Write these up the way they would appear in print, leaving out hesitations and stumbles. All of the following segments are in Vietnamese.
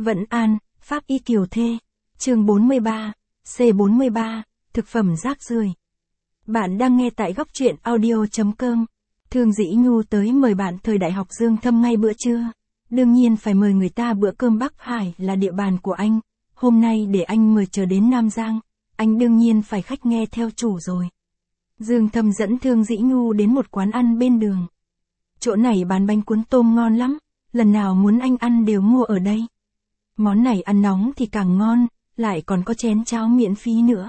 Vẫn An, Pháp Y Kiều Thê. Chương 43, C43, thực phẩm rác rưởi. Bạn đang nghe tại góc truyện audio.com. Thương Dĩ Nhu tới mời bạn thời đại học Dương Thâm ngay bữa trưa. Đương nhiên phải mời người ta bữa cơm Bắc Hải là địa bàn của anh. Hôm nay để anh mời chờ đến Nam Giang, anh đương nhiên phải khách nghe theo chủ rồi. Dương Thâm dẫn Thương Dĩ Nhu đến một quán ăn bên đường. Chỗ này bán bánh cuốn tôm ngon lắm, lần nào muốn anh ăn đều mua ở đây. Món này ăn nóng thì càng ngon, lại còn có chén cháo miễn phí nữa.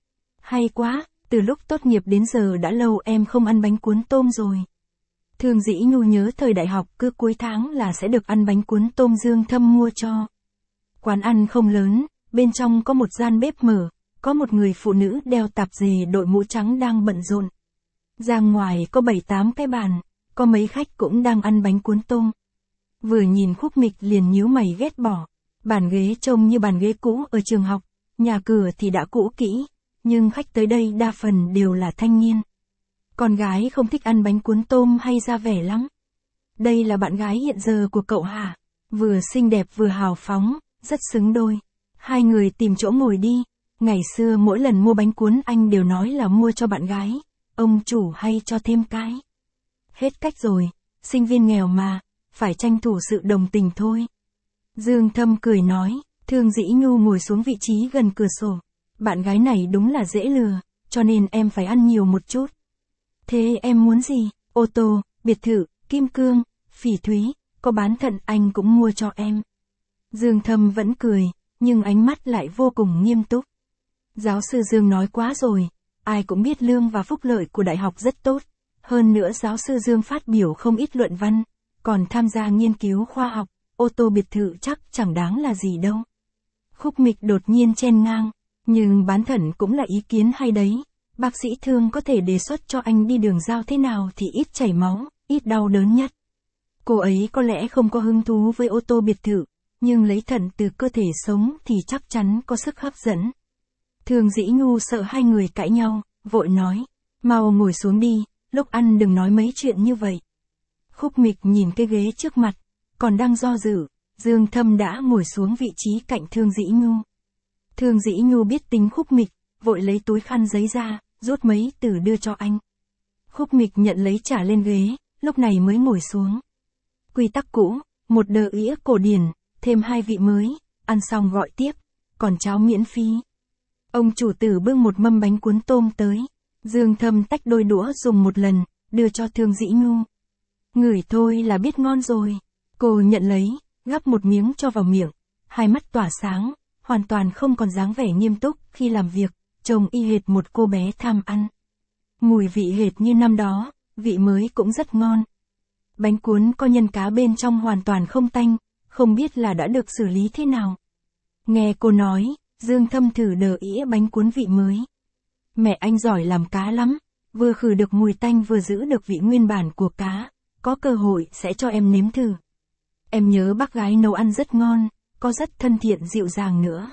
Hay quá, từ lúc tốt nghiệp đến giờ đã lâu em không ăn bánh cuốn tôm rồi. Thương Dĩ Nhu nhớ thời đại học cứ cuối tháng là sẽ được ăn bánh cuốn tôm Dương Thâm mua cho. Quán ăn không lớn, bên trong có một gian bếp mở, có một người phụ nữ đeo tạp dề đội mũ trắng đang bận rộn. Ra ngoài có 7-8 cái bàn, có mấy khách cũng đang ăn bánh cuốn tôm. Vừa nhìn Khúc Mịch liền nhíu mày ghét bỏ. Bàn ghế trông như bàn ghế cũ ở trường học, nhà cửa thì đã cũ kỹ, nhưng khách tới đây đa phần đều là thanh niên. Con gái không thích ăn bánh cuốn tôm hay ra vẻ lắm. Đây là bạn gái hiện giờ của cậu hả? Vừa xinh đẹp vừa hào phóng, rất xứng đôi. Hai người tìm chỗ ngồi đi. Ngày xưa mỗi lần mua bánh cuốn anh đều nói là mua cho bạn gái, ông chủ hay cho thêm cái. Hết cách rồi, sinh viên nghèo mà, phải tranh thủ sự đồng tình thôi. Dương Thâm cười nói, Thương Dĩ Nhu ngồi xuống vị trí gần cửa sổ. Bạn gái này đúng là dễ lừa, cho nên em phải ăn nhiều một chút. Thế em muốn gì? Ô tô, biệt thự, kim cương, phỉ thúy, có bán thận anh cũng mua cho em. Dương Thâm vẫn cười, nhưng ánh mắt lại vô cùng nghiêm túc. Giáo sư Dương nói quá rồi, ai cũng biết lương và phúc lợi của đại học rất tốt. Hơn nữa giáo sư Dương phát biểu không ít luận văn, còn tham gia nghiên cứu khoa học. Ô tô biệt thự chắc chẳng đáng là gì đâu. Khúc Mịch đột nhiên chen ngang, nhưng bán thận cũng là ý kiến hay đấy. Bác sĩ Thương có thể đề xuất cho anh đi đường giao thế nào thì ít chảy máu, ít đau đớn nhất. Cô ấy có lẽ không có hứng thú với ô tô biệt thự, nhưng lấy thận từ cơ thể sống thì chắc chắn có sức hấp dẫn. Thương Dĩ Nhu sợ hai người cãi nhau, vội nói, mau ngồi xuống đi, lúc ăn đừng nói mấy chuyện như vậy. Khúc Mịch nhìn cái ghế trước mặt, còn đang do dự, Dương Thâm đã ngồi xuống vị trí cạnh Thương Dĩ Nhu. Thương Dĩ Nhu biết tính Khúc Mịch, vội lấy túi khăn giấy ra, rút mấy từ đưa cho anh. Khúc Mịch nhận lấy trả lên ghế, lúc này mới ngồi xuống. Quy tắc cũ, một đờ ĩa cổ điển, thêm 2 vị mới, ăn xong gọi tiếp, còn cháo miễn phí. Ông chủ tử bưng một mâm bánh cuốn tôm tới, Dương Thâm tách đôi đũa dùng một lần, đưa cho Thương Dĩ Nhu. Ngửi thôi là biết ngon rồi. Cô nhận lấy, gắp một miếng cho vào miệng, hai mắt tỏa sáng, hoàn toàn không còn dáng vẻ nghiêm túc khi làm việc, trông y hệt một cô bé tham ăn. Mùi vị hệt như năm đó, vị mới cũng rất ngon. Bánh cuốn có nhân cá bên trong hoàn toàn không tanh, không biết là đã được xử lý thế nào. Nghe cô nói, Dương Thâm thử đờ ĩa bánh cuốn vị mới. Mẹ anh giỏi làm cá lắm, vừa khử được mùi tanh vừa giữ được vị nguyên bản của cá, có cơ hội sẽ cho em nếm thử. Em nhớ bác gái nấu ăn rất ngon, có rất thân thiện dịu dàng nữa.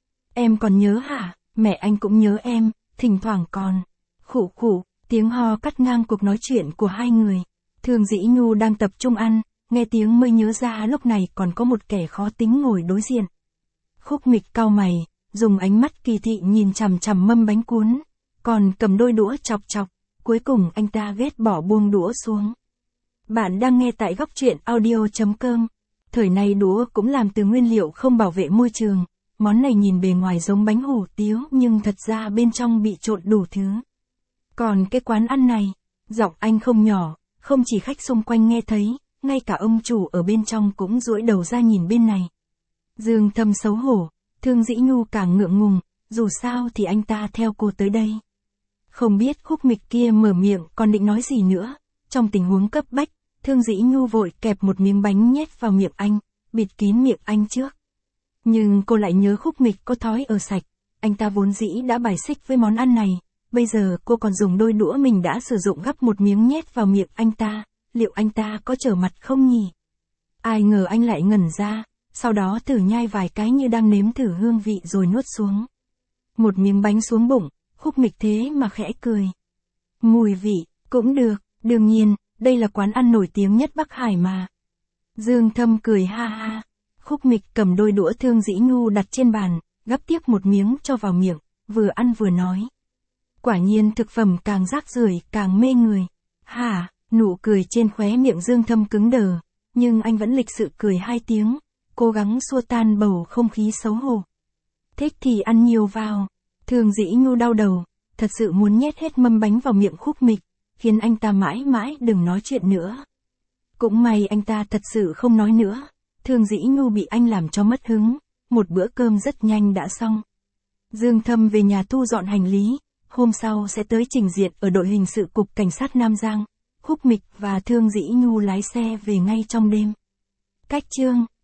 Em còn nhớ hả? Mẹ anh cũng nhớ em, thỉnh thoảng còn. Khụ khụ, tiếng ho cắt ngang cuộc nói chuyện của hai người. Thương Dĩ Nhu đang tập trung ăn, nghe tiếng mới nhớ ra lúc này còn có một kẻ khó tính ngồi đối diện. Khúc Mịch cau mày, dùng ánh mắt kỳ thị nhìn chằm chằm mâm bánh cuốn, còn cầm đôi đũa chọc chọc, cuối cùng anh ta ghét bỏ buông đũa xuống. Bạn đang nghe tại góc truyện audio.com. Thời nay đũa cũng làm từ nguyên liệu không bảo vệ môi trường. Món này nhìn bề ngoài giống bánh hủ tiếu nhưng thật ra bên trong bị trộn đủ thứ. Còn cái quán ăn này, giọng anh không nhỏ, không chỉ khách xung quanh nghe thấy, ngay cả ông chủ ở bên trong cũng duỗi đầu ra nhìn bên này. Dương Thâm xấu hổ, Thương Dĩ Nhu càng ngượng ngùng, dù sao thì anh ta theo cô tới đây. Không biết Khúc Mịch kia mở miệng còn định nói gì nữa, trong tình huống cấp bách. Thương Dĩ Nhu vội kẹp một miếng bánh nhét vào miệng anh, bịt kín miệng anh trước. Nhưng cô lại nhớ Khúc Mịch có thói ở sạch, anh ta vốn dĩ đã bài xích với món ăn này, bây giờ cô còn dùng đôi đũa mình đã sử dụng gắp một miếng nhét vào miệng anh ta, liệu anh ta có trở mặt không nhỉ? Ai ngờ anh lại ngẩn ra, sau đó thử nhai vài cái như đang nếm thử hương vị rồi nuốt xuống. Một miếng bánh xuống bụng, Khúc Mịch thế mà khẽ cười. Mùi vị, cũng được, đương nhiên. Đây là quán ăn nổi tiếng nhất Bắc Hải mà. Dương Thâm cười ha ha. Khúc Mịch cầm đôi đũa Thương Dĩ Nhu đặt trên bàn, gắp tiếp một miếng cho vào miệng, vừa ăn vừa nói. Quả nhiên thực phẩm càng rác rưởi càng mê người. Hả, nụ cười trên khóe miệng Dương Thâm cứng đờ, nhưng anh vẫn lịch sự cười 2 tiếng, cố gắng xua tan bầu không khí xấu hổ. Thích thì ăn nhiều vào. Thương Dĩ Nhu đau đầu, thật sự muốn nhét hết mâm bánh vào miệng Khúc Mịch, khiến anh ta mãi mãi đừng nói chuyện nữa. Cũng may anh ta thật sự không nói nữa. Thương Dĩ Nhu bị anh làm cho mất hứng, một bữa cơm rất nhanh đã xong. Dương Thâm về nhà thu dọn hành lý, hôm sau sẽ tới trình diện ở đội hình sự cục cảnh sát Nam Giang. Khúc Mịch và Thương Dĩ Nhu lái xe về ngay trong đêm. Cách chương